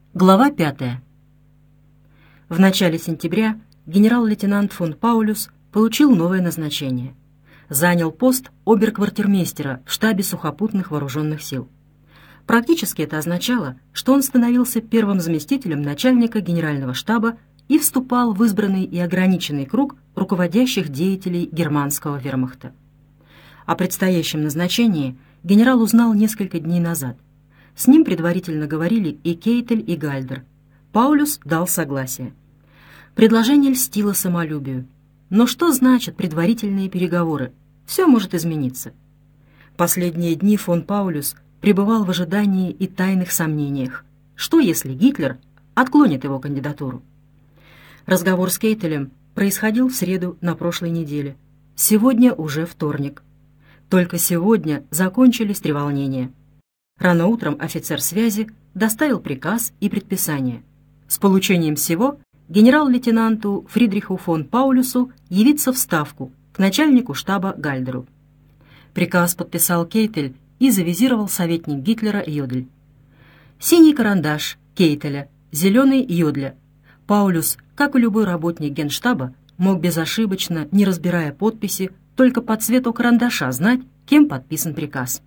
Глава 5. В начале сентября генерал-лейтенант фон Паулюс получил новое назначение. Занял пост оберквартирмейстера в штабе сухопутных вооруженных сил. Практически это означало, что он становился первым заместителем начальника генерального штаба и вступал в избранный и ограниченный круг руководящих деятелей германского вермахта. О предстоящем назначении генерал узнал несколько дней назад. С ним предварительно говорили и Кейтель, и Гальдер. Паулюс дал согласие. Предложение льстило самолюбию. Но что значат предварительные переговоры? Все может измениться. Последние дни фон Паулюс пребывал в ожидании и тайных сомнениях. Что, если Гитлер отклонит его кандидатуру? Разговор с Кейтелем происходил в среду на прошлой неделе. Сегодня уже вторник. Только сегодня закончились треволнения. Рано утром офицер связи доставил приказ и предписание. С получением всего генерал-лейтенанту Фридриху фон Паулюсу явиться в Ставку к начальнику штаба Гальдеру. Приказ подписал Кейтель и завизировал советник Гитлера Йодль. Синий карандаш Кейтеля, зеленый Йодля. Паулюс, как и любой работник генштаба, мог безошибочно, не разбирая подписи, только по цвету карандаша знать, кем подписан приказ.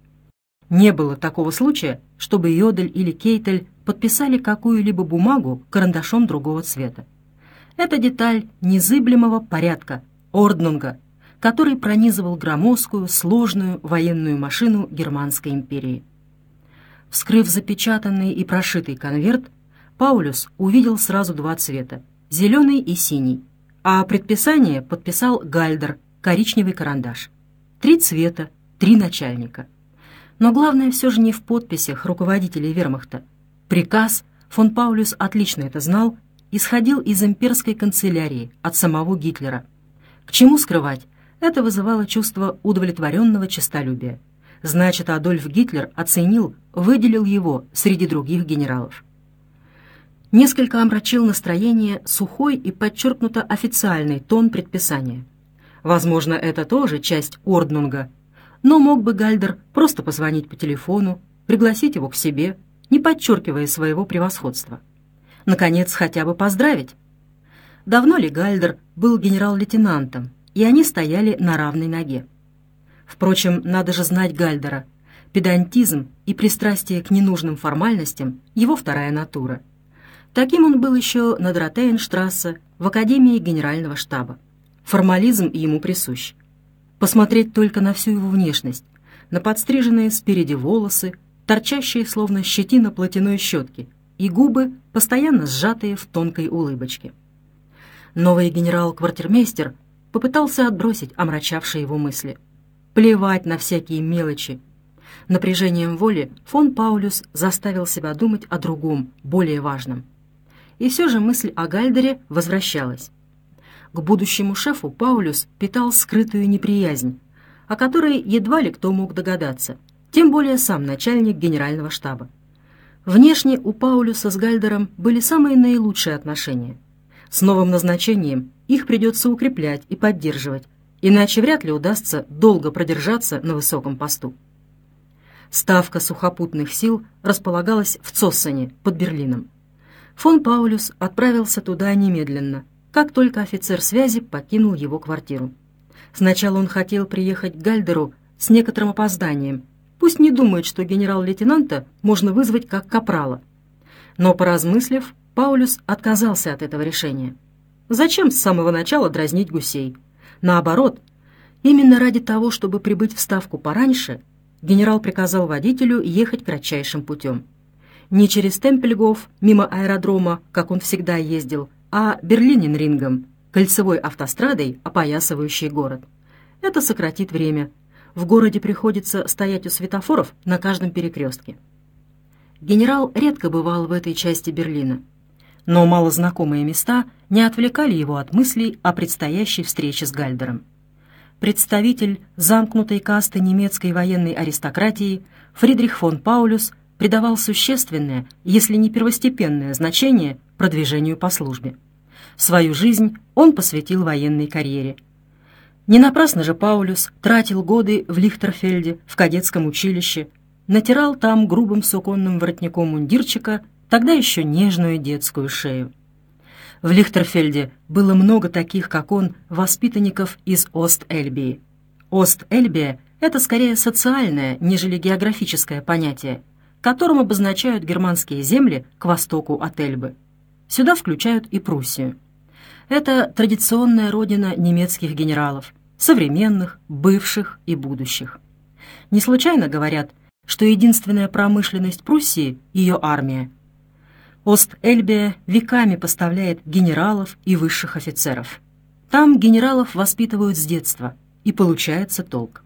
Не было такого случая, чтобы Йодль или Кейтель подписали какую-либо бумагу карандашом другого цвета. Это деталь незыблемого порядка, орднунга, который пронизывал громоздкую, сложную военную машину Германской империи. Вскрыв запечатанный и прошитый конверт, Паулюс увидел сразу два цвета — зеленый и синий, а предписание подписал Гальдер, коричневый карандаш. 3 цвета, 3 начальника. Но главное все же не в подписях руководителей вермахта. Приказ, фон Паулюс отлично это знал, исходил из имперской канцелярии, от самого Гитлера. К чему скрывать? Это вызывало чувство удовлетворенного честолюбия. Значит, Адольф Гитлер оценил, выделил его среди других генералов. Несколько омрачил настроение сухой и подчеркнуто официальный тон предписания. Возможно, это тоже часть орднунга, но мог бы Гальдер просто позвонить по телефону, пригласить его к себе, не подчеркивая своего превосходства. Наконец, хотя бы поздравить. Давно ли Гальдер был генерал-лейтенантом, и они стояли на равной ноге? Впрочем, надо же знать Гальдера. Педантизм и пристрастие к ненужным формальностям — его вторая натура. Таким он был еще на Дротейнштрассе в Академии Генерального штаба. Формализм ему присущ. Посмотреть только на всю его внешность, на подстриженные спереди волосы, торчащие словно щетина платяной щетки, и губы, постоянно сжатые в тонкой улыбочке. Новый генерал-квартирмейстер попытался отбросить омрачавшие его мысли. Плевать на всякие мелочи. Напряжением воли фон Паулюс заставил себя думать о другом, более важном. И все же мысль о Гальдере возвращалась. К будущему шефу Паулюс питал скрытую неприязнь, о которой едва ли кто мог догадаться, тем более сам начальник генерального штаба. Внешне у Паулюса с Гальдером были самые наилучшие отношения. С новым назначением их придется укреплять и поддерживать, иначе вряд ли удастся долго продержаться на высоком посту. Ставка сухопутных сил располагалась в Цоссене под Берлином. Фон Паулюс отправился туда немедленно, как только офицер связи покинул его квартиру. Сначала он хотел приехать к Гальдеру с некоторым опозданием. Пусть не думает, что генерал-лейтенанта можно вызвать как капрала. Но, поразмыслив, Паулюс отказался от этого решения. Зачем с самого начала дразнить гусей? Наоборот, именно ради того, чтобы прибыть в Ставку пораньше, генерал приказал водителю ехать кратчайшим путем. Не через Темпельгоф, мимо аэродрома, как он всегда ездил, а Берлинен-Рингом, кольцевой автострадой, опоясывающей город. Это сократит время. В городе приходится стоять у светофоров на каждом перекрестке. Генерал редко бывал в этой части Берлина, но малознакомые места не отвлекали его от мыслей о предстоящей встрече с Гальдером. Представитель замкнутой касты немецкой военной аристократии Фридрих фон Паулюс придавал существенное, если не первостепенное значение продвижению по службе. Свою жизнь он посвятил военной карьере. Не напрасно же Паулюс тратил годы в Лихтерфельде, в кадетском училище, натирал там грубым суконным воротником мундирчика тогда еще нежную детскую шею. В Лихтерфельде было много таких, как он, воспитанников из Ост-Эльбии. Ост-Эльбия — это скорее социальное, нежели географическое понятие, которым обозначают германские земли к востоку от Эльбы. Сюда включают и Пруссию. Это традиционная родина немецких генералов, современных, бывших и будущих. Не случайно говорят, что единственная промышленность Пруссии — ее армия. Ост-Эльбия веками поставляет генералов и высших офицеров. Там генералов воспитывают с детства, и получается толк.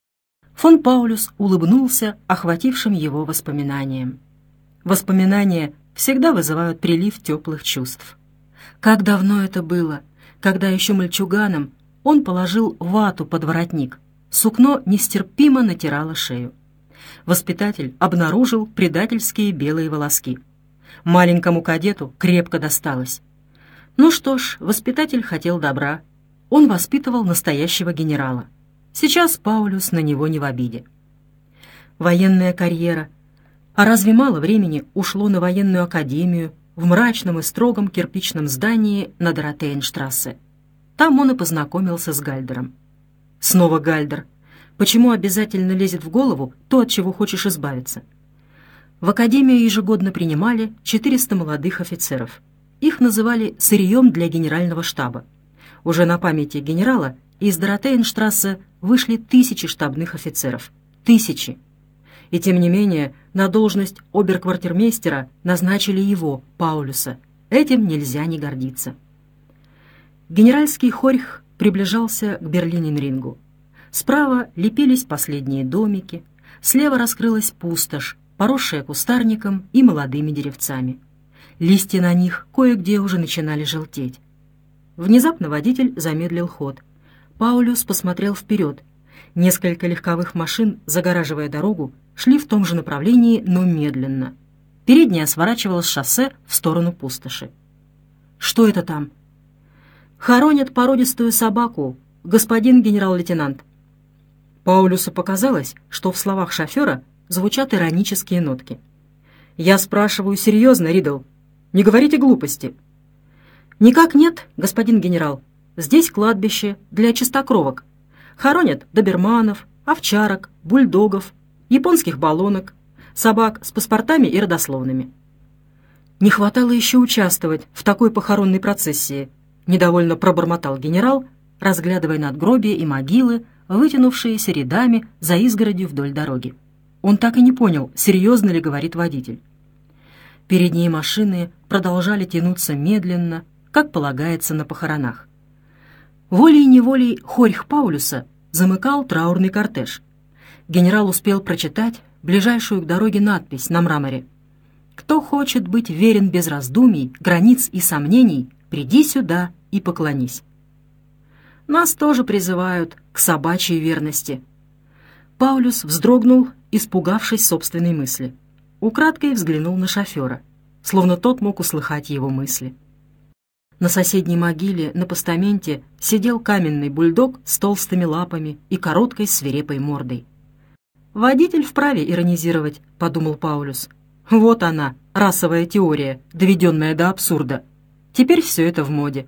Фон Паулюс улыбнулся охватившим его воспоминаниям. Воспоминания всегда вызывают прилив теплых чувств. Как давно это было, когда еще мальчуганом он положил вату под воротник, сукно нестерпимо натирало шею. Воспитатель обнаружил предательские белые волоски. Маленькому кадету крепко досталось. Ну что ж, воспитатель хотел добра. Он воспитывал настоящего генерала. Сейчас Паулюс на него не в обиде. Военная карьера. А разве мало времени ушло на военную академию в мрачном и строгом кирпичном здании на Доротеенштрассе? Там он и познакомился с Гальдером. Снова Гальдер. Почему обязательно лезет в голову то, от чего хочешь избавиться? В академию ежегодно принимали 400 молодых офицеров. Их называли «сырьем для генерального штаба». Уже на памяти генерала из Доротеенштрассе вышли тысячи штабных офицеров. Тысячи. И тем не менее на должность оберквартирмейстера назначили его, Паулюса. Этим нельзя не гордиться. Генеральский хорьх приближался к Берлиненрингу. Справа лепились последние домики, слева раскрылась пустошь, поросшая кустарником и молодыми деревцами. Листья на них кое-где уже начинали желтеть. Внезапно водитель замедлил ход. Паулюс посмотрел вперед. Несколько легковых машин, загораживая дорогу, шли в том же направлении, но медленно. Передняя сворачивала с шоссе в сторону пустоши. «Что это там?» «Хоронят породистую собаку, господин генерал-лейтенант». Паулюсу показалось, что в словах шофера звучат иронические нотки. «Я спрашиваю серьезно, Ридл. Не говорите глупости». «Никак нет, господин генерал. Здесь кладбище для чистокровок. Хоронят доберманов, овчарок, бульдогов, японских баллонок, собак с паспортами и родословными». «Не хватало еще участвовать в такой похоронной процессии», — недовольно пробормотал генерал, разглядывая надгробия и могилы, вытянувшиеся рядами за изгородью вдоль дороги. Он так и не понял, серьезно ли говорит водитель. Передние машины продолжали тянуться медленно, как полагается на похоронах. Волей-неволей хорьх Паулюса замыкал траурный кортеж. Генерал успел прочитать ближайшую к дороге надпись на мраморе: «Кто хочет быть верен без раздумий, границ и сомнений, приди сюда и поклонись». Нас тоже призывают к собачьей верности. Паулюс вздрогнул, испугавшись собственной мысли. Украдкой взглянул на шофера, словно тот мог услыхать его мысли. На соседней могиле на постаменте сидел каменный бульдог с толстыми лапами и короткой свирепой мордой. «Водитель вправе иронизировать», — подумал Паулюс. «Вот она, расовая теория, доведенная до абсурда. Теперь все это в моде».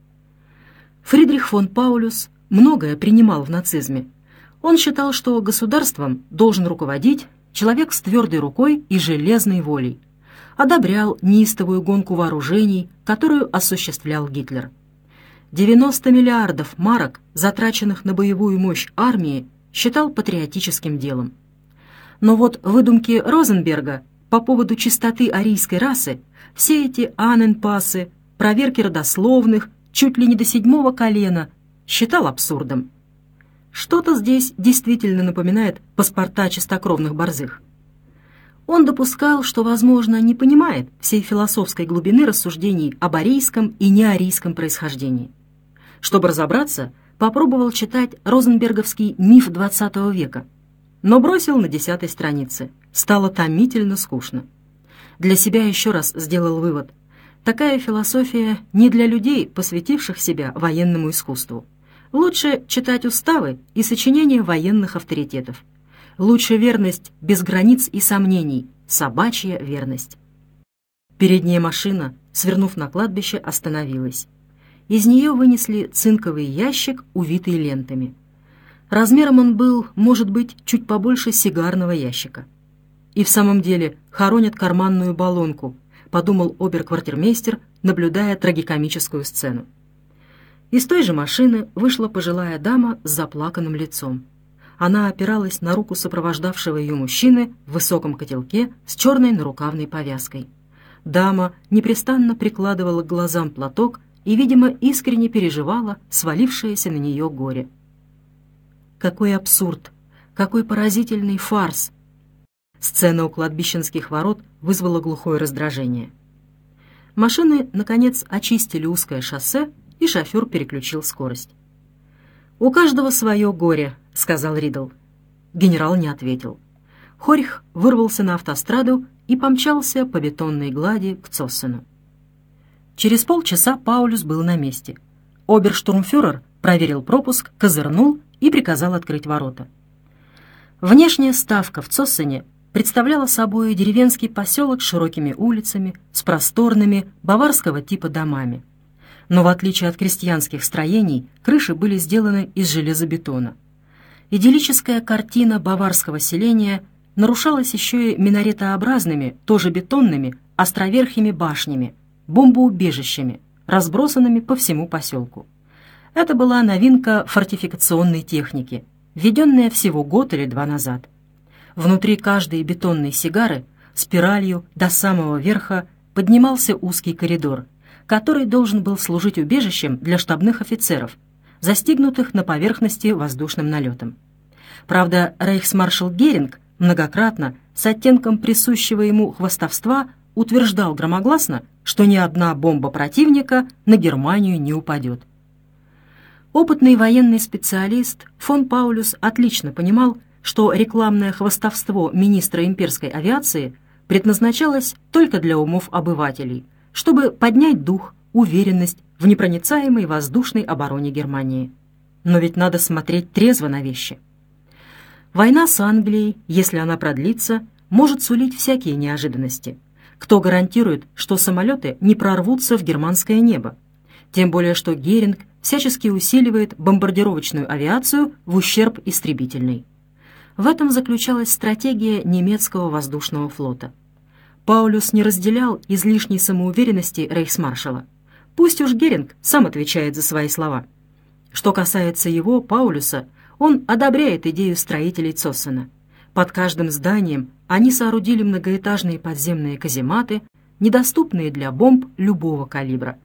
Фридрих фон Паулюс многое принимал в нацизме. Он считал, что государством должен руководить человек с твердой рукой и железной волей. Одобрял неистовую гонку вооружений, которую осуществлял Гитлер. 90 миллиардов марок, затраченных на боевую мощь армии, считал патриотическим делом. Но вот выдумки Розенберга по поводу чистоты арийской расы, все эти анненпассы, проверки родословных, чуть ли не до 7-го колена, считал абсурдом. Что-то здесь действительно напоминает паспорта чистокровных борзых. Он допускал, что, возможно, не понимает всей философской глубины рассуждений об арийском и неарийском происхождении. Чтобы разобраться, попробовал читать розенберговский «Миф XX века», но бросил на 10-й странице. Стало томительно скучно. Для себя еще раз сделал вывод: такая философия не для людей, посвятивших себя военному искусству. Лучше читать уставы и сочинения военных авторитетов. Лучше верность без границ и сомнений, собачья верность. Передняя машина, свернув на кладбище, остановилась. Из нее вынесли цинковый ящик, увитый лентами. Размером он был, может быть, чуть побольше сигарного ящика. «И в самом деле хоронят карманную баллонку», — подумал обер-квартирмейстер, наблюдая трагикомическую сцену. Из той же машины вышла пожилая дама с заплаканным лицом. Она опиралась на руку сопровождавшего ее мужчины в высоком котелке с черной нарукавной повязкой. Дама непрестанно прикладывала к глазам платок и, видимо, искренне переживала свалившееся на нее горе. Какой абсурд! Какой поразительный фарс! Сцена у кладбищенских ворот вызвала глухое раздражение. Машины, наконец, очистили узкое шоссе, и шофер переключил скорость. «У каждого свое горе», — сказал Ридл. Генерал не ответил. Хорьх вырвался на автостраду и помчался по бетонной глади к Цоссену. Через полчаса Паулюс был на месте. Оберштурмфюрер проверил пропуск, козырнул и приказал открыть ворота. Внешняя ставка в Цоссене представляла собой деревенский поселок с широкими улицами, с просторными баварского типа домами. Но в отличие от крестьянских строений, крыши были сделаны из железобетона. Идиллическая картина баварского селения нарушалась еще и минаретообразными, тоже бетонными, островерхими башнями, бомбоубежищами, разбросанными по всему поселку. Это была новинка фортификационной техники, введенная всего год или два назад. Внутри каждой бетонной сигары спиралью до самого верха поднимался узкий коридор, который должен был служить убежищем для штабных офицеров, застигнутых на поверхности воздушным налетом. Правда, рейхсмаршал Геринг многократно, с оттенком присущего ему хвастовства, утверждал громогласно, что ни одна бомба противника на Германию не упадет. Опытный военный специалист фон Паулюс отлично понимал, что рекламное хвастовство министра имперской авиации предназначалось только для умов обывателей, чтобы поднять дух, уверенность в непроницаемой воздушной обороне Германии. Но ведь надо смотреть трезво на вещи. Война с Англией, если она продлится, может сулить всякие неожиданности. Кто гарантирует, что самолеты не прорвутся в германское небо? Тем более, что Геринг всячески усиливает бомбардировочную авиацию в ущерб истребительной. В этом заключалась стратегия немецкого воздушного флота. Паулюс не разделял излишней самоуверенности рейхсмаршала. Пусть уж Геринг сам отвечает за свои слова. Что касается его, Паулюса, он одобряет идею строителей Цоссена. Под каждым зданием они соорудили многоэтажные подземные казематы, недоступные для бомб любого калибра.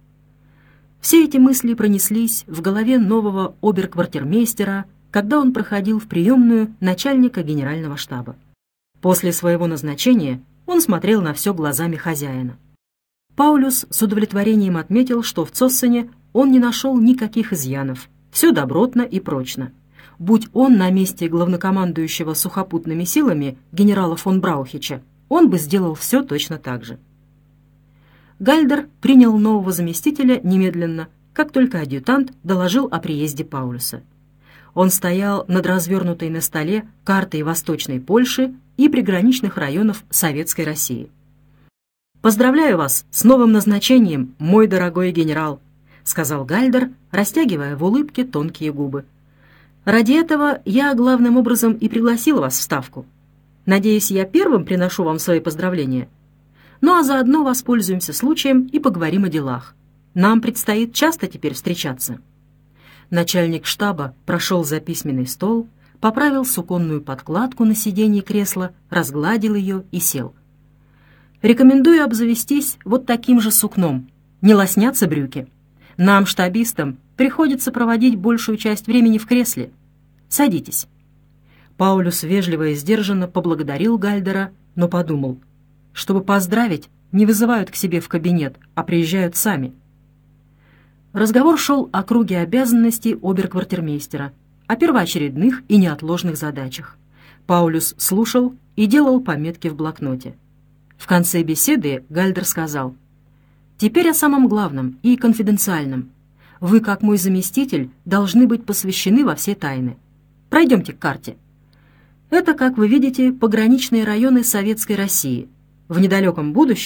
Все эти мысли пронеслись в голове нового оберквартирмейстера, когда он проходил в приемную начальника генерального штаба. После своего назначения он смотрел на все глазами хозяина. Паулюс с удовлетворением отметил, что в Цоссене он не нашел никаких изъянов, все добротно и прочно. Будь он на месте главнокомандующего сухопутными силами генерала фон Браухича, он бы сделал все точно так же. Гальдер принял нового заместителя немедленно, как только адъютант доложил о приезде Паулюса. Он стоял над развернутой на столе картой Восточной Польши и приграничных районов Советской России. «Поздравляю вас с новым назначением, мой дорогой генерал», — сказал Гальдер, растягивая в улыбке тонкие губы. «Ради этого я главным образом и пригласил вас в Ставку. Надеюсь, я первым приношу вам свои поздравления. Ну а заодно воспользуемся случаем и поговорим о делах. Нам предстоит часто теперь встречаться». Начальник штаба прошел за письменный стол, поправил суконную подкладку на сиденье кресла, разгладил ее и сел. «Рекомендую обзавестись вот таким же сукном. Не лоснятся брюки. Нам, штабистам, приходится проводить большую часть времени в кресле. Садитесь». Паулюс вежливо и сдержанно поблагодарил Гальдера, но подумал, чтобы поздравить, не вызывают к себе в кабинет, а приезжают сами. Разговор шел о круге обязанностей оберквартирмейстера, о первоочередных и неотложных задачах. Паулюс слушал и делал пометки в блокноте. В конце беседы Гальдер сказал: «Теперь о самом главном и конфиденциальном. Вы, как мой заместитель, должны быть посвящены во все тайны. Пройдемте к карте. Это, как вы видите, пограничные районы Советской России. В недалеком будущем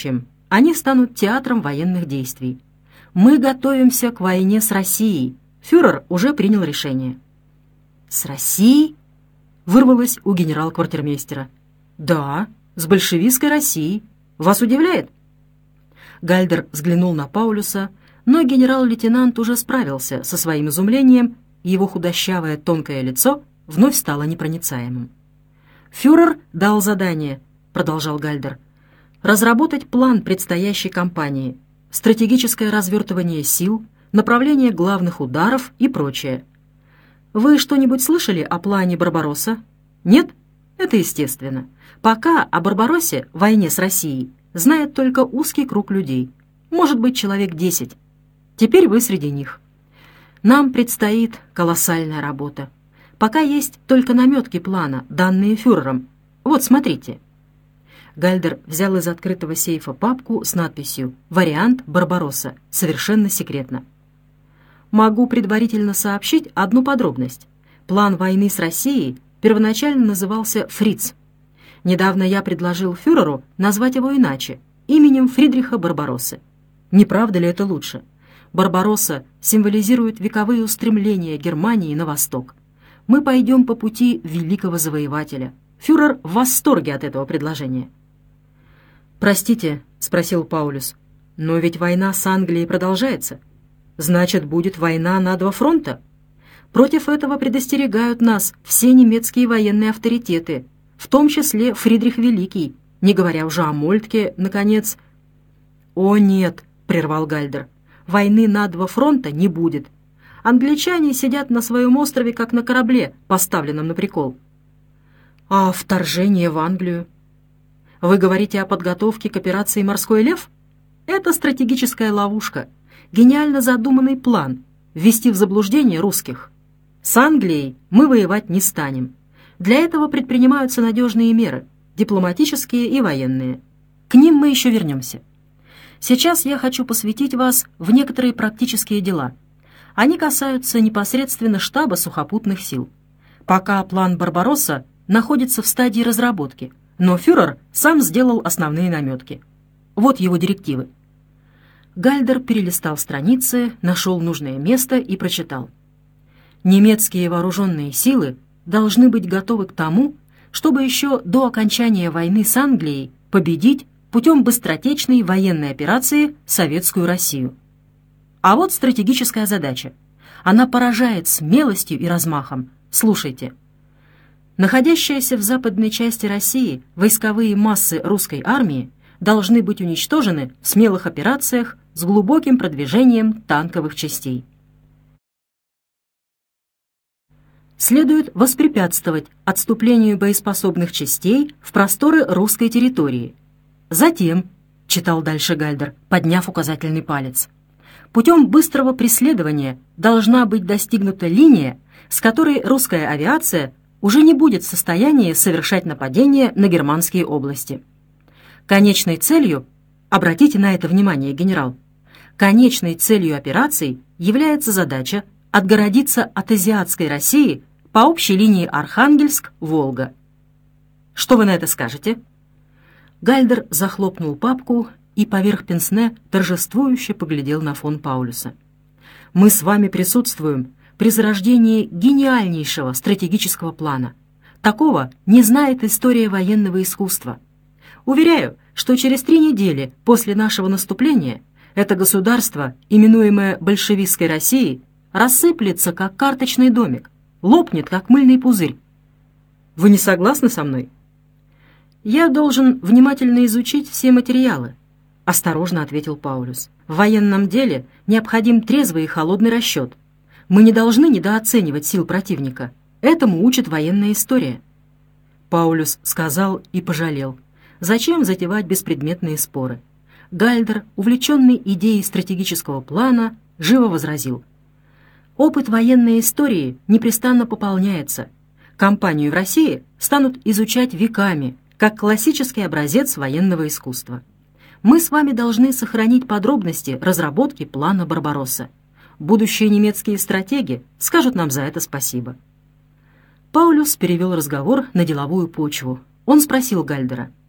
Они станут театром военных действий. Мы готовимся к войне с Россией. Фюрер уже принял решение». «С Россией?» — вырвалось у генерал-квартирмейстера. «Да, с большевистской Россией. Вас удивляет?» Гальдер взглянул на Паулюса, но генерал-лейтенант уже справился со своим изумлением, и его худощавое тонкое лицо вновь стало непроницаемым. «Фюрер дал задание», — продолжал Гальдер, «разработать план предстоящей кампании, стратегическое развертывание сил, направление главных ударов и прочее. Вы что-нибудь слышали о плане Барбаросса? Нет? Это естественно. Пока о Барбароссе, войне с Россией, знает только узкий круг людей, может быть, человек 10. Теперь вы среди них. Нам предстоит колоссальная работа. Пока есть только наметки плана, данные фюрером. Вот, смотрите». Гальдер взял из открытого сейфа папку с надписью «Вариант Барбаросса. Совершенно секретно». Могу предварительно сообщить одну подробность. План войны с Россией первоначально назывался «Фриц». Недавно я предложил фюреру назвать его иначе, именем Фридриха Барбароссы. Не правда ли это лучше? Барбаросса символизирует вековые устремления Германии на восток. Мы пойдем по пути великого завоевателя. Фюрер в восторге от этого предложения. «Простите», — спросил Паулюс, — «но ведь война с Англией продолжается. Значит, будет война на 2 фронта. Против этого предостерегают нас все немецкие военные авторитеты, в том числе Фридрих Великий, не говоря уже о Мольтке, наконец». «О нет», — прервал Гальдер, — «войны на 2 фронта не будет. Англичане сидят на своем острове, как на корабле, поставленном на прикол». «А вторжение в Англию? Вы говорите о подготовке к операции «Морской лев»? Это стратегическая ловушка, гениально задуманный план ввести в заблуждение русских. С Англией мы воевать не станем. Для этого предпринимаются надежные меры, дипломатические и военные. К ним мы еще вернемся. Сейчас я хочу посвятить вас в некоторые практические дела. Они касаются непосредственно штаба сухопутных сил. Пока план Барбаросса находится в стадии разработки, но фюрер сам сделал основные наметки. Вот его директивы. Гальдер перелистал страницы, нашел нужное место и прочитал. Немецкие вооруженные силы должны быть готовы к тому, чтобы еще до окончания войны с Англией победить путем быстротечной военной операции Советскую Россию. А вот стратегическая задача. Она поражает смелостью и размахом. Слушайте. Находящиеся в западной части России войсковые массы русской армии должны быть уничтожены в смелых операциях с глубоким продвижением танковых частей. Следует воспрепятствовать отступлению боеспособных частей в просторы русской территории. Затем, читал дальше Гальдер, подняв указательный палец, путем быстрого преследования должна быть достигнута линия, с которой русская авиация уже не будет в состоянии совершать нападения на германские области. Конечной целью, обратите на это внимание, генерал, конечной целью операций является задача отгородиться от азиатской России по общей линии Архангельск-Волга. Что вы на это скажете? Гальдер захлопнул папку и поверх пенсне торжествующе поглядел на фон Паулюса. «Мы с вами присутствуем при зарождении гениальнейшего стратегического плана. Такого не знает история военного искусства. Уверяю, что через 3 недели после нашего наступления это государство, именуемое большевистской Россией, рассыплется, как карточный домик, лопнет, как мыльный пузырь. Вы не согласны со мной?» «Я должен внимательно изучить все материалы», — осторожно ответил Паулюс. «В военном деле необходим трезвый и холодный расчет. Мы не должны недооценивать сил противника. Этому учит военная история». Паулюс сказал и пожалел. Зачем затевать беспредметные споры? Гальдер, увлеченный идеей стратегического плана, живо возразил. «Опыт военной истории непрестанно пополняется. Кампанию в России станут изучать веками, как классический образец военного искусства. Мы с вами должны сохранить подробности разработки плана Барбаросса. Будущие немецкие стратеги скажут нам за это спасибо». Паулюс перевел разговор на деловую почву. Он спросил Гальдера: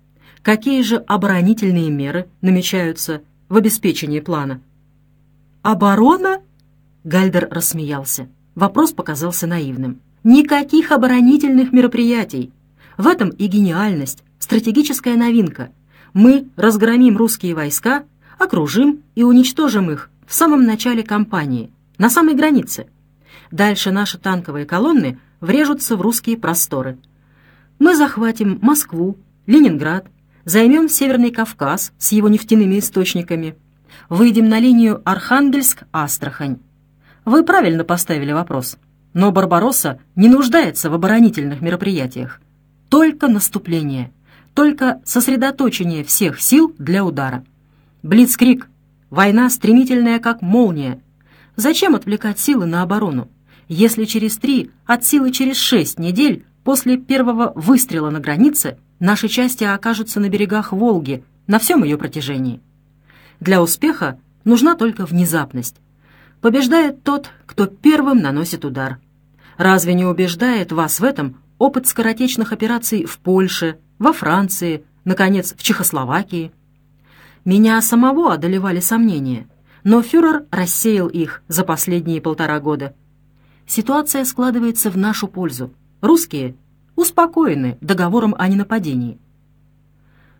Какие же оборонительные меры намечаются в обеспечении плана? Оборона? Гальдер рассмеялся. Вопрос показался наивным. Никаких оборонительных мероприятий. В этом и гениальность, стратегическая новинка. Мы разгромим русские войска, окружим и уничтожим их в самом начале кампании, на самой границе. Дальше наши танковые колонны врежутся в русские просторы. Мы захватим Москву, Ленинград, займем Северный Кавказ с его нефтяными источниками, выйдем на линию Архангельск-Астрахань. Вы правильно поставили вопрос, но Барбаросса не нуждается в оборонительных мероприятиях. Только наступление, только сосредоточение всех сил для удара. Блицкриг, война стремительная, как молния. Зачем отвлекать силы на оборону, если через 3, от силы через 6 недель после первого выстрела на границе наши части окажутся на берегах Волги на всем ее протяжении? Для успеха нужна только внезапность. Побеждает тот, кто первым наносит удар. Разве не убеждает вас в этом опыт скоротечных операций в Польше, во Франции, наконец, в Чехословакии? Меня самого одолевали сомнения, но фюрер рассеял их за последние 1,5 года. Ситуация складывается в нашу пользу. Русские успокоены договором о ненападении.